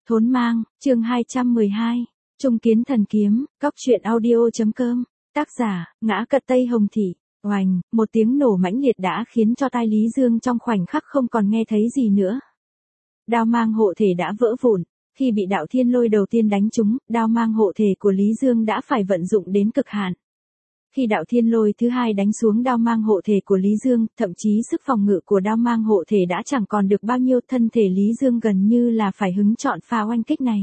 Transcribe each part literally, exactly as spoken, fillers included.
Thốn mang, chương hai trăm mười hai. Trung kiến thần kiếm, cóc truyện audio.com. Tác giả, Ngã Cật Tây Hồng Thị. Oành, một tiếng nổ mãnh liệt đã khiến cho tai Lý Dương trong khoảnh khắc không còn nghe thấy gì nữa. Đao mang hộ thể đã vỡ vụn. Khi bị đạo thiên lôi đầu tiên đánh trúng, đao mang hộ thể của Lý Dương đã phải vận dụng đến cực hạn. Khi đạo thiên lôi thứ hai đánh xuống đao mang hộ thể của Lý Dương, thậm chí sức phòng ngự của đao mang hộ thể đã chẳng còn được bao nhiêu, thân thể Lý Dương gần như là phải hứng chọn pha oanh kích này.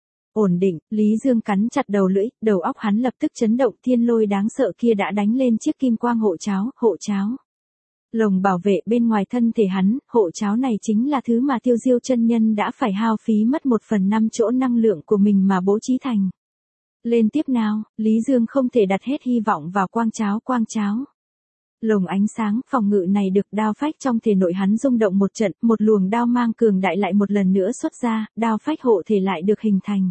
Ổn định, Lý Dương cắn chặt đầu lưỡi, đầu óc hắn lập tức chấn động, thiên lôi đáng sợ kia đã đánh lên chiếc kim quang hộ cháo, hộ cháo. Lồng bảo vệ bên ngoài thân thể hắn, hộ cháo này chính là thứ mà Tiêu Diêu chân nhân đã phải hao phí mất một phần năm chỗ năng lượng của mình mà bố trí thành. Lên tiếp nào, Lý Dương không thể đặt hết hy vọng vào quang cháo quang cháo. Lồng ánh sáng phòng ngự này được đao phách trong thể nội hắn rung động một trận, một luồng đao mang cường đại lại một lần nữa xuất ra, đao phách hộ thể lại được hình thành.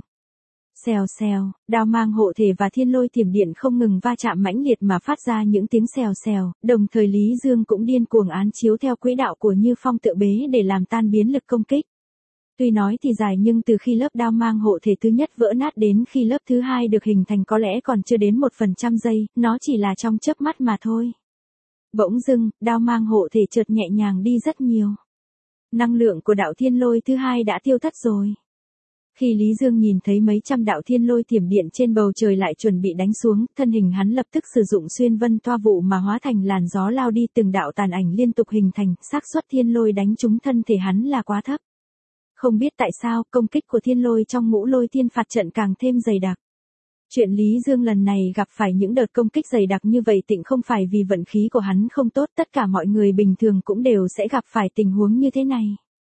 Xèo xèo, đao mang hộ thể và thiên lôi tiềm điện không ngừng va chạm mãnh liệt mà phát ra những tiếng xèo xèo, đồng thời Lý Dương cũng điên cuồng án chiếu theo quỹ đạo của Như Phong Tựa Bế để làm tan biến lực công kích. Tuy nói thì dài nhưng từ khi lớp đao mang hộ thể thứ nhất vỡ nát đến khi lớp thứ hai được hình thành có lẽ còn chưa đến một phần trăm giây, nó chỉ là trong chớp mắt mà thôi. Bỗng dưng, đao mang hộ thể chợt nhẹ nhàng đi rất nhiều. Năng lượng của đạo thiên lôi thứ hai đã tiêu thất rồi. Khi Lý Dương nhìn thấy mấy trăm đạo thiên lôi tiềm điện trên bầu trời lại chuẩn bị đánh xuống, thân hình hắn lập tức sử dụng xuyên vân toa vụ mà hóa thành làn gió lao đi, từng đạo tàn ảnh liên tục hình thành, xác suất thiên lôi đánh trúng thân thể hắn là quá thấp. Không biết tại sao, công kích của thiên lôi trong ngũ lôi thiên phạt trận càng thêm dày đặc. Chuyện Lý Dương lần này gặp phải những đợt công kích dày đặc như vậy tịnh không phải vì vận khí của hắn không tốt, tất cả mọi người bình thường cũng đều sẽ gặp phải tình huống như thế này.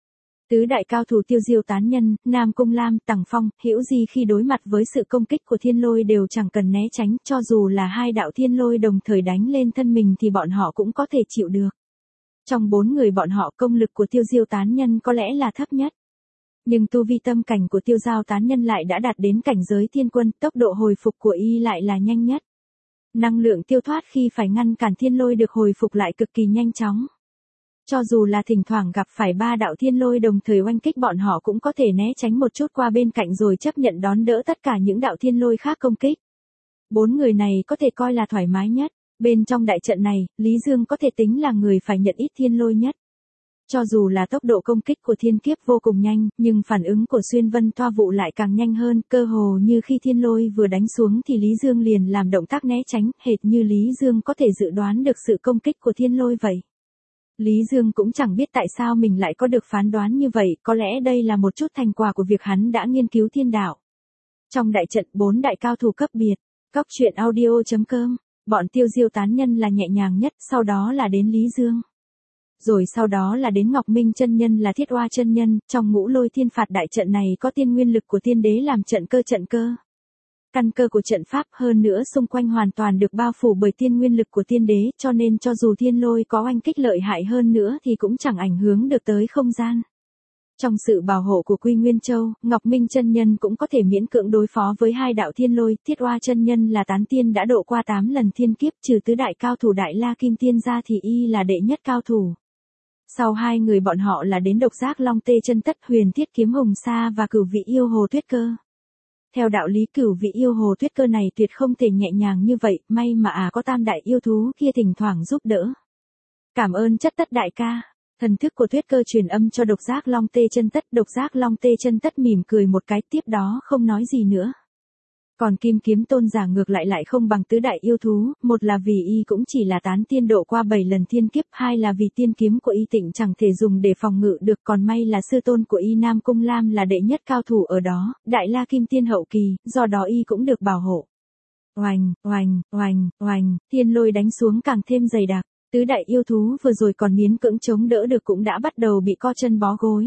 Tứ đại cao thủ Tiêu Diêu tán nhân, Nam Cung Lam, Tằng Phong, Hữu Di khi đối mặt với sự công kích của thiên lôi đều chẳng cần né tránh, cho dù là hai đạo thiên lôi đồng thời đánh lên thân mình thì bọn họ cũng có thể chịu được. Trong bốn người bọn họ, công lực của Tiêu Diêu tán nhân có lẽ là thấp nhất. Nhưng tu vi tâm cảnh của Tiêu Giao tán nhân lại đã đạt đến cảnh giới thiên quân, tốc độ hồi phục của y lại là nhanh nhất. Năng lượng tiêu thoát khi phải ngăn cản thiên lôi được hồi phục lại cực kỳ nhanh chóng. Cho dù là thỉnh thoảng gặp phải ba đạo thiên lôi đồng thời oanh kích, bọn họ cũng có thể né tránh một chút qua bên cạnh rồi chấp nhận đón đỡ tất cả những đạo thiên lôi khác công kích. Bốn người này có thể coi là thoải mái nhất. Bên trong đại trận này, Lý Dương có thể tính là người phải nhận ít thiên lôi nhất. Cho dù là tốc độ công kích của thiên kiếp vô cùng nhanh, nhưng phản ứng của xuyên vân toa vụ lại càng nhanh hơn, cơ hồ như khi thiên lôi vừa đánh xuống thì Lý Dương liền làm động tác né tránh, hệt như Lý Dương có thể dự đoán được sự công kích của thiên lôi vậy. Lý Dương cũng chẳng biết tại sao mình lại có được phán đoán như vậy, có lẽ đây là một chút thành quả của việc hắn đã nghiên cứu thiên đạo. Trong đại trận, bốn đại cao thủ cấp biệt, cóc truyện audio.com, bọn Tiêu Diêu tán nhân là nhẹ nhàng nhất, sau đó là đến Lý Dương. Rồi sau đó là đến Ngọc Minh chân nhân là Thiết Oa chân nhân, trong ngũ lôi thiên phạt đại trận này có tiên nguyên lực của tiên đế làm trận cơ trận cơ. Căn cơ của trận pháp, hơn nữa xung quanh hoàn toàn được bao phủ bởi tiên nguyên lực của tiên đế, cho nên cho dù thiên lôi có oanh kích lợi hại hơn nữa thì cũng chẳng ảnh hưởng được tới không gian. Trong sự bảo hộ của Quy Nguyên Châu, Ngọc Minh chân nhân cũng có thể miễn cưỡng đối phó với hai đạo thiên lôi, Thiết Oa chân nhân là tán tiên đã độ qua tám lần thiên kiếp, trừ tứ đại cao thủ Đại La Kim Tiên ra thì y là đệ nhất cao thủ. Sau hai người bọn họ là đến Độc Giác Long Tê Chân Tất, Huyền Thiết Kiếm Hồng Sa và Cửu Vị Yêu Hồ Tuyết Cơ. Theo đạo lý Cửu Vị Yêu Hồ Tuyết Cơ này tuyệt không thể nhẹ nhàng như vậy, may mà à có tam đại yêu thú kia thỉnh thoảng giúp đỡ. Cảm ơn Chất Tất đại ca. Thần thức của Tuyết Cơ truyền âm cho Độc Giác Long Tê Chân Tất, Độc Giác Long Tê Chân Tất mỉm cười một cái, tiếp đó không nói gì nữa. Còn Kim Kiếm Tôn giả ngược lại lại không bằng tứ đại yêu thú, một là vì y cũng chỉ là tán tiên độ qua bảy lần thiên kiếp, hai là vì tiên kiếm của y tịnh chẳng thể dùng để phòng ngự được, còn may là sư tôn của y Nam Cung Lam là đệ nhất cao thủ ở đó, Đại La Kim Tiên hậu kỳ, do đó y cũng được bảo hộ. Oành, oành, oành, oành, thiên lôi đánh xuống càng thêm dày đặc, tứ đại yêu thú vừa rồi còn miễn cưỡng chống đỡ được cũng đã bắt đầu bị co chân bó gối.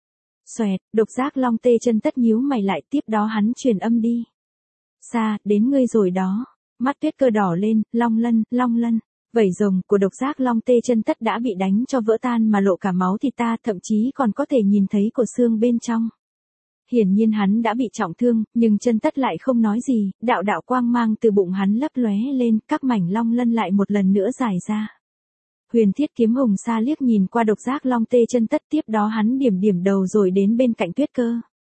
Xoẹt, Độc Giác Long Tê Chân Tất nhíu mày lại, tiếp đó hắn truyền âm đi. Xa, đến ngươi rồi đó. Mắt Tuyết Cơ đỏ lên, long lân, long lân. Vảy rồng của Độc Giác Long Tê Chân Tất đã bị đánh cho vỡ tan mà lộ cả máu thịt ta, thậm chí còn có thể nhìn thấy cổ xương bên trong. Hiển nhiên hắn đã bị trọng thương, nhưng Chân Tất lại không nói gì, đạo đạo quang mang từ bụng hắn lấp lóe lên, các mảnh long lân lại một lần nữa dài ra. Huyền Thiết Kiếm Hồng Sa liếc nhìn qua Độc Giác Long Tê Chân Tất, tiếp đó hắn điểm điểm đầu rồi đến bên cạnh Tuyết Cơ.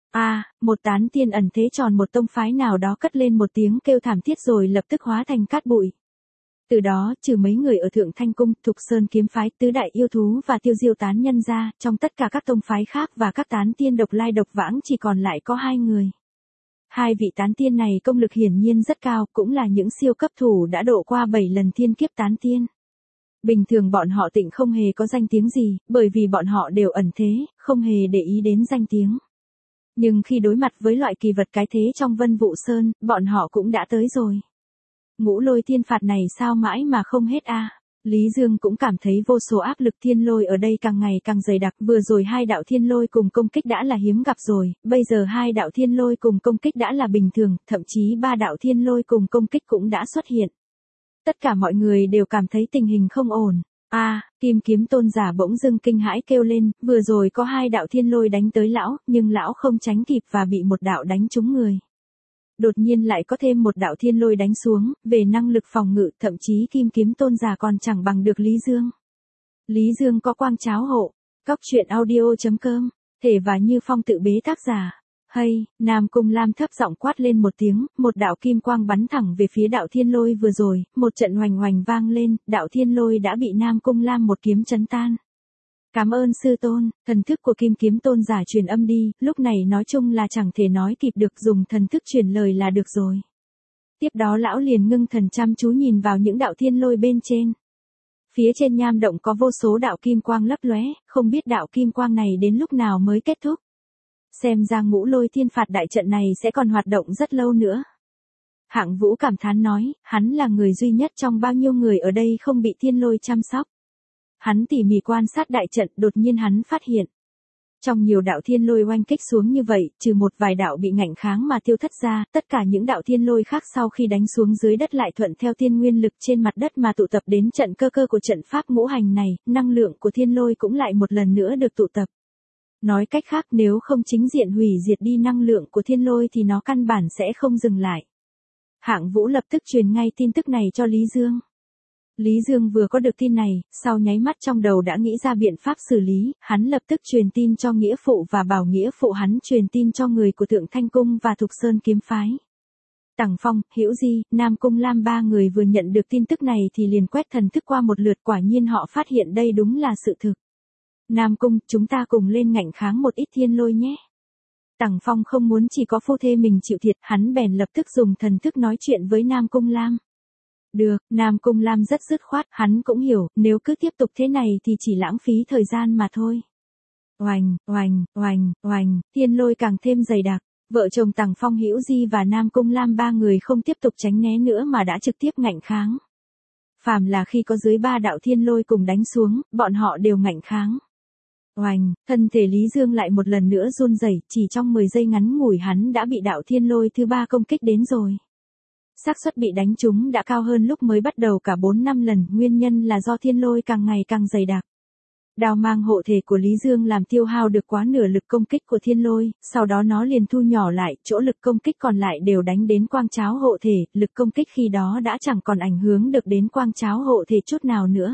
À, một tán tiên ẩn thế tròn một tông phái nào đó cất lên một tiếng kêu thảm thiết rồi lập tức hóa thành cát bụi. Từ đó, trừ mấy người ở Thượng Thanh Cung, Thục Sơn kiếm phái, tứ đại yêu thú và tiêu diêu tán nhân ra, trong tất cả các tông phái khác và các tán tiên độc lai độc vãng chỉ còn lại có hai người. Hai vị tán tiên này công lực hiển nhiên rất cao, cũng là những siêu cấp thủ đã độ qua bảy lần thiên kiếp tán tiên. Bình thường bọn họ tịnh không hề có danh tiếng gì, bởi vì bọn họ đều ẩn thế, không hề để ý đến danh tiếng. Nhưng khi đối mặt với loại kỳ vật cái thế trong Vân Vũ Sơn, bọn họ cũng đã tới rồi. Ngũ lôi thiên phạt này sao mãi mà không hết a? À? Lý Dương cũng cảm thấy vô số áp lực thiên lôi ở đây càng ngày càng dày đặc, vừa rồi hai đạo thiên lôi cùng công kích đã là hiếm gặp rồi, bây giờ hai đạo thiên lôi cùng công kích đã là bình thường, thậm chí ba đạo thiên lôi cùng công kích cũng đã xuất hiện. Tất cả mọi người đều cảm thấy tình hình không ổn. A, à, Kim Kiếm Tôn giả bỗng dưng kinh hãi kêu lên, vừa rồi có hai đạo thiên lôi đánh tới lão, nhưng lão không tránh kịp và bị một đạo đánh trúng người. Đột nhiên lại có thêm một đạo thiên lôi đánh xuống, về năng lực phòng ngự, thậm chí Kim Kiếm Tôn giả còn chẳng bằng được Lý Dương. Lý Dương có quang cháo hộ. Cóc truyện audio chấm com, Thể và Như Phong tự bế tác giả. Hay, Nam Cung Lam thấp giọng quát lên một tiếng, một đạo kim quang bắn thẳng về phía đạo thiên lôi vừa rồi, một trận hoành hoành vang lên, đạo thiên lôi đã bị Nam Cung Lam một kiếm chấn tan. Cảm ơn sư tôn, thần thức của Kim Kiếm Tôn giả truyền âm đi, lúc này nói chung là chẳng thể nói kịp được, dùng thần thức truyền lời là được rồi. Tiếp đó lão liền ngưng thần chăm chú nhìn vào những đạo thiên lôi bên trên. Phía trên nham động có vô số đạo kim quang lấp lóe, không biết đạo kim quang này đến lúc nào mới kết thúc. Xem ra ngũ lôi thiên phạt đại trận này sẽ còn hoạt động rất lâu nữa. Hạng Vũ cảm thán nói, hắn là người duy nhất trong bao nhiêu người ở đây không bị thiên lôi chăm sóc. Hắn tỉ mỉ quan sát đại trận, đột nhiên hắn phát hiện. Trong nhiều đạo thiên lôi oanh kích xuống như vậy, trừ một vài đạo bị ngạnh kháng mà tiêu thất ra, tất cả những đạo thiên lôi khác sau khi đánh xuống dưới đất lại thuận theo thiên nguyên lực trên mặt đất mà tụ tập đến trận cơ cơ của trận pháp ngũ hành này, năng lượng của thiên lôi cũng lại một lần nữa được tụ tập. Nói cách khác, nếu không chính diện hủy diệt đi năng lượng của thiên lôi thì nó căn bản sẽ không dừng lại. Hạng Vũ lập tức truyền ngay tin tức này cho Lý Dương. Lý Dương vừa có được tin này, sau nháy mắt trong đầu đã nghĩ ra biện pháp xử lý, hắn lập tức truyền tin cho nghĩa phụ và bảo nghĩa phụ hắn truyền tin cho người của Thượng Thanh Cung và Thục Sơn kiếm phái. Tằng Phong, Hữu Di, Nam Cung Lam ba người vừa nhận được tin tức này thì liền quét thần thức qua một lượt, quả nhiên họ phát hiện đây đúng là sự thực. Nam Cung, chúng ta cùng lên ngạnh kháng một ít thiên lôi nhé. Tằng Phong không muốn chỉ có phu thê mình chịu thiệt, hắn bèn lập tức dùng thần thức nói chuyện với Nam Cung Lam. Được, Nam Cung Lam rất dứt khoát, hắn cũng hiểu, nếu cứ tiếp tục thế này thì chỉ lãng phí thời gian mà thôi. Oành, oành, oành, oành, thiên lôi càng thêm dày đặc, vợ chồng Tằng Phong, Hữu Di và Nam Cung Lam ba người không tiếp tục tránh né nữa mà đã trực tiếp ngạnh kháng. Phàm là khi có dưới ba đạo thiên lôi cùng đánh xuống, bọn họ đều ngạnh kháng. Oành, thân thể Lý Dương lại một lần nữa run rẩy, chỉ trong mười giây ngắn ngủi hắn đã bị đạo thiên lôi thứ ba công kích đến rồi. Xác suất bị đánh trúng đã cao hơn lúc mới bắt đầu cả bốn năm lần, nguyên nhân là do thiên lôi càng ngày càng dày đặc. Đao mang hộ thể của Lý Dương làm tiêu hao được quá nửa lực công kích của thiên lôi, sau đó nó liền thu nhỏ lại, chỗ lực công kích còn lại đều đánh đến quang cháo hộ thể, lực công kích khi đó đã chẳng còn ảnh hưởng được đến quang cháo hộ thể chút nào nữa.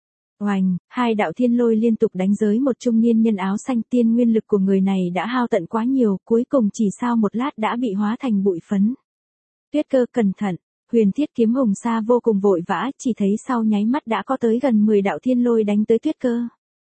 Oành, hai đạo thiên lôi liên tục đánh giới một trung niên nhân áo xanh, tiên nguyên lực của người này đã hao tận quá nhiều, cuối cùng chỉ sau một lát đã bị hóa thành bụi phấn. Tuyết Cơ, cẩn thận, Huyền Thiết Kiếm Hùng Sa vô cùng vội vã, chỉ thấy sau nháy mắt đã có tới gần mười đạo thiên lôi đánh tới Tuyết Cơ.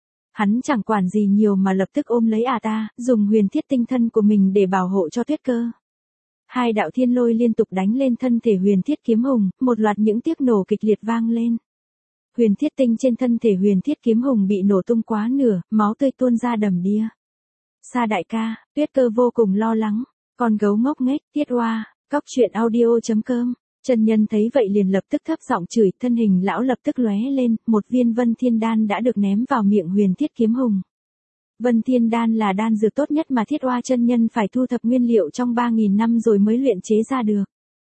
Hắn chẳng quản gì nhiều mà lập tức ôm lấy à ta, dùng huyền thiết tinh thân của mình để bảo hộ cho Tuyết Cơ. Hai đạo thiên lôi liên tục đánh lên thân thể Huyền Thiết Kiếm Hùng, một loạt những tiếng nổ kịch liệt vang lên. Huyền thiết tinh trên thân thể Huyền Thiết Kiếm Hùng bị nổ tung quá nửa, máu tươi tuôn ra đầm đìa. Sa đại ca, Tuyết Cơ vô cùng lo lắng, con gấu ngốc nghếch, Tiết Oa, Cóc truyện audio chấm com. Chân nhân thấy vậy liền lập tức thấp giọng chửi, thân hình lão lập tức lóe lên, một viên Vân Thiên Đan đã được ném vào miệng Huyền Thiết Kiếm Hùng. Vân Thiên Đan là đan dược tốt nhất mà Thiết Oa chân nhân phải thu thập nguyên liệu trong ba nghìn năm rồi mới luyện chế ra được.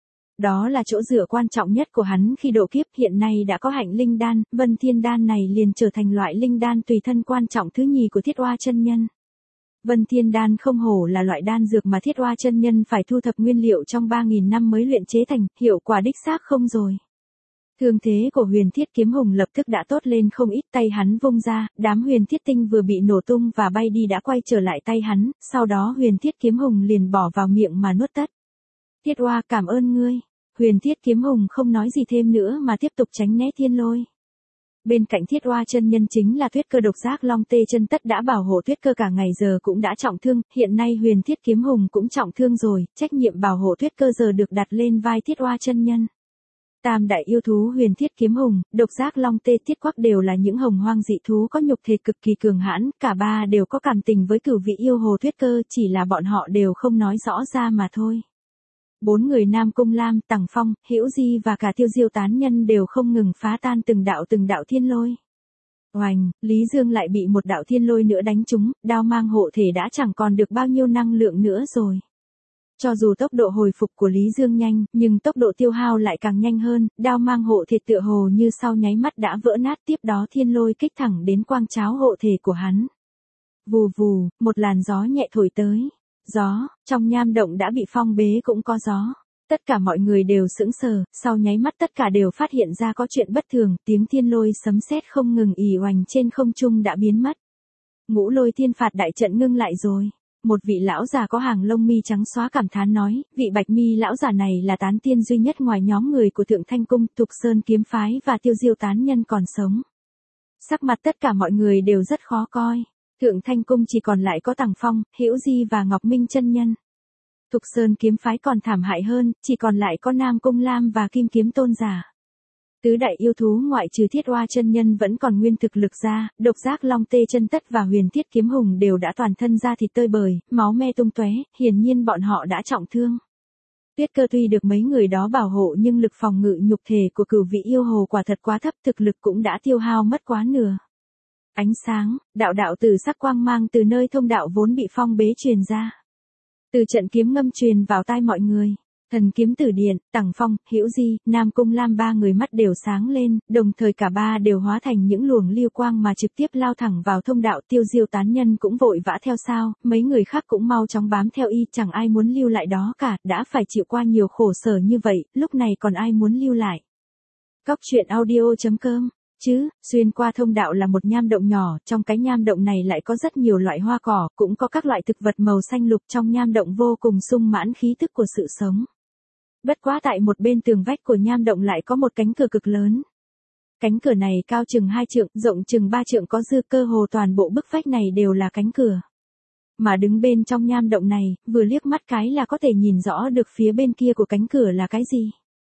Đó là chỗ dựa quan trọng nhất của hắn khi độ kiếp, hiện nay đã có hạnh linh đan, Vân Thiên Đan này liền trở thành loại linh đan tùy thân quan trọng thứ nhì của Thiết Oa chân nhân. Vân Thiên Đan không hổ là loại đan dược mà Thiết Oa chân nhân phải thu thập nguyên liệu trong ba nghìn năm mới luyện chế thành, hiệu quả đích xác không rồi. Thương thế của Huyền Thiết Kiếm Hùng lập tức đã tốt lên không ít, tay hắn vung ra, đám huyền thiết tinh vừa bị nổ tung và bay đi đã quay trở lại tay hắn, sau đó Huyền Thiết Kiếm Hùng liền bỏ vào miệng mà nuốt tất. Thiết Oa cảm ơn ngươi. Huyền Thiết Kiếm Hùng không nói gì thêm nữa mà tiếp tục tránh né thiên lôi. Bên cạnh Thiết Oa chân nhân chính là Tuyết Cơ độc giác long tê chân tất đã bảo hộ Tuyết Cơ cả ngày giờ cũng đã trọng thương, hiện nay Huyền Thiết Kiếm Hùng cũng trọng thương rồi, trách nhiệm bảo hộ Tuyết Cơ giờ được đặt lên vai Thiết Oa chân nhân. Tam đại yêu thú Huyền Thiết Kiếm Hùng, độc giác long tê thiết quắc đều là những hồng hoang dị thú có nhục thể cực kỳ cường hãn, cả ba đều có cảm tình với cửu vị yêu hồ Tuyết Cơ, chỉ là bọn họ đều không nói rõ ra mà thôi. Bốn người Nam Cung Lam, Tằng Phong, Hữu Di và cả Tiêu Diêu tán nhân đều không ngừng phá tan từng đạo từng đạo thiên lôi. Oành, Lý Dương lại bị một đạo thiên lôi nữa đánh trúng, đao mang hộ thể đã chẳng còn được bao nhiêu năng lượng nữa rồi. Cho dù tốc độ hồi phục của Lý Dương nhanh, nhưng tốc độ tiêu hao lại càng nhanh hơn, đao mang hộ thể tựa hồ như sau nháy mắt đã vỡ nát, tiếp đó thiên lôi kích thẳng đến quang tráo hộ thể của hắn. Vù vù, một làn gió nhẹ thổi tới. Gió, trong nham động đã bị phong bế cũng có gió. Tất cả mọi người đều sững sờ, sau nháy mắt tất cả đều phát hiện ra có chuyện bất thường, tiếng thiên lôi sấm sét không ngừng ì oành trên không trung đã biến mất. Ngũ Lôi Thiên Phạt đại trận ngưng lại rồi. Một vị lão già có hàng lông mi trắng xóa cảm thán nói, vị bạch mi lão già này là tán tiên duy nhất ngoài nhóm người của Thượng Thanh Cung, Thục Sơn kiếm phái và Tiêu Diêu tán nhân còn sống. Sắc mặt tất cả mọi người đều rất khó coi. Thượng Thanh Cung chỉ còn lại có Tằng Phong, Hữu Di và Ngọc Minh chân nhân. Thục Sơn kiếm phái còn thảm hại hơn, chỉ còn lại có Nam Cung Lam và Kim Kiếm Tôn giả. Tứ đại yêu thú ngoại trừ Thiết Oa chân nhân vẫn còn nguyên thực lực ra, độc giác long tê chân tất và Huyền Thiết Kiếm Hùng đều đã toàn thân da thịt tơi bời, máu me tung tóe, hiển nhiên bọn họ đã trọng thương. Tuyết Cơ tuy được mấy người đó bảo hộ nhưng lực phòng ngự nhục thể của cửu vị yêu hồ quả thật quá thấp, thực lực cũng đã tiêu hao mất quá nửa. Ánh sáng, đạo đạo tử sắc quang mang từ nơi thông đạo vốn bị phong bế truyền ra. Từ trận kiếm ngâm truyền vào tai mọi người. Thần kiếm tử điện, Tằng Phong, Hữu Di, Nam Cung Lam ba người mắt đều sáng lên, đồng thời cả ba đều hóa thành những luồng lưu quang mà trực tiếp lao thẳng vào thông đạo. Tiêu Diêu tán nhân cũng vội vã theo sau, mấy người khác cũng mau chóng bám theo y, chẳng ai muốn lưu lại đó cả, đã phải chịu qua nhiều khổ sở như vậy, lúc này còn ai muốn lưu lại. Cóc truyện audio chấm com Chứ, xuyên qua thông đạo là một nham động nhỏ, trong cái nham động này lại có rất nhiều loại hoa cỏ, cũng có các loại thực vật màu xanh lục, trong nham động vô cùng sung mãn khí tức của sự sống. Bất quá tại một bên tường vách của nham động lại có một cánh cửa cực lớn. Cánh cửa này cao chừng hai trượng, rộng chừng ba trượng, có dư cơ hồ toàn bộ bức vách này đều là cánh cửa. Mà đứng bên trong nham động này, vừa liếc mắt cái là có thể nhìn rõ được phía bên kia của cánh cửa là cái gì.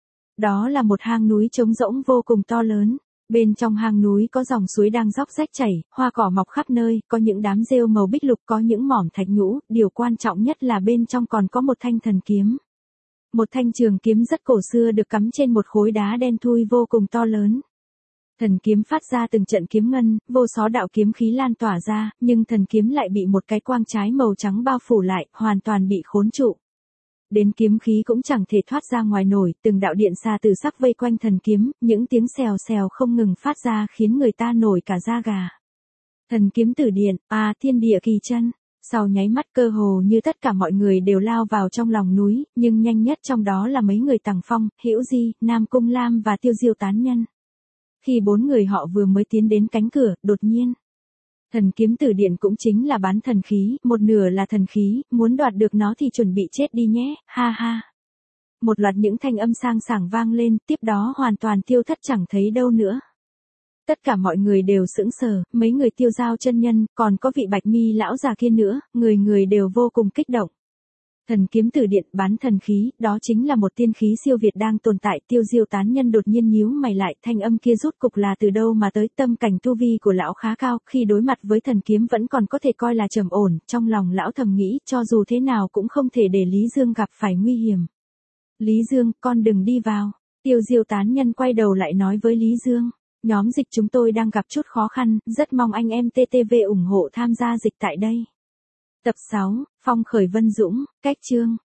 Đó là một hang núi trống rỗng vô cùng to lớn. Bên trong hang núi có dòng suối đang róc rách chảy, hoa cỏ mọc khắp nơi, có những đám rêu màu bích lục, có những mỏm thạch nhũ, điều quan trọng nhất là bên trong còn có một thanh thần kiếm. Một thanh trường kiếm rất cổ xưa được cắm trên một khối đá đen thui vô cùng to lớn. Thần kiếm phát ra từng trận kiếm ngân, vô số đạo kiếm khí lan tỏa ra, nhưng thần kiếm lại bị một cái quang trái màu trắng bao phủ lại, hoàn toàn bị khốn trụ. Đến kiếm khí cũng chẳng thể thoát ra ngoài nổi, từng đạo điện xà tử sắc vây quanh thần kiếm, những tiếng xèo xèo không ngừng phát ra khiến người ta nổi cả da gà. Thần kiếm tử điện, à thiên địa kỳ chân. Sau nháy mắt cơ hồ như tất cả mọi người đều lao vào trong lòng núi, nhưng nhanh nhất trong đó là mấy người Tằng Phong, Hữu Di, Nam Cung Lam và Tiêu Diêu tán nhân. Khi bốn người họ vừa mới tiến đến cánh cửa, đột nhiên. Thần kiếm tử điện cũng chính là bán thần khí, một nửa là thần khí, muốn đoạt được nó thì chuẩn bị chết đi nhé, ha ha. Một loạt những thanh âm sang sảng vang lên, tiếp đó hoàn toàn tiêu thất chẳng thấy đâu nữa. Tất cả mọi người đều sững sờ, mấy người Tiêu Giao chân nhân, còn có vị bạch mi lão già kia nữa, người người đều vô cùng kích động. Thần kiếm tử điện bán thần khí, đó chính là một tiên khí siêu việt đang tồn tại. Tiêu Diêu tán nhân đột nhiên nhíu mày lại, thanh âm kia rút cục là từ đâu mà tới. Tâm cảnh tu vi của lão khá cao, khi đối mặt với thần kiếm vẫn còn có thể coi là trầm ổn, trong lòng lão thầm nghĩ, cho dù thế nào cũng không thể để Lý Dương gặp phải nguy hiểm. Lý Dương, con đừng đi vào. Tiêu Diêu tán nhân quay đầu lại nói với Lý Dương, nhóm dịch chúng tôi đang gặp chút khó khăn, rất mong anh em tê tê vê ủng hộ tham gia dịch tại đây. Tập sáu, Phong khởi Vân Dũng, cách chương.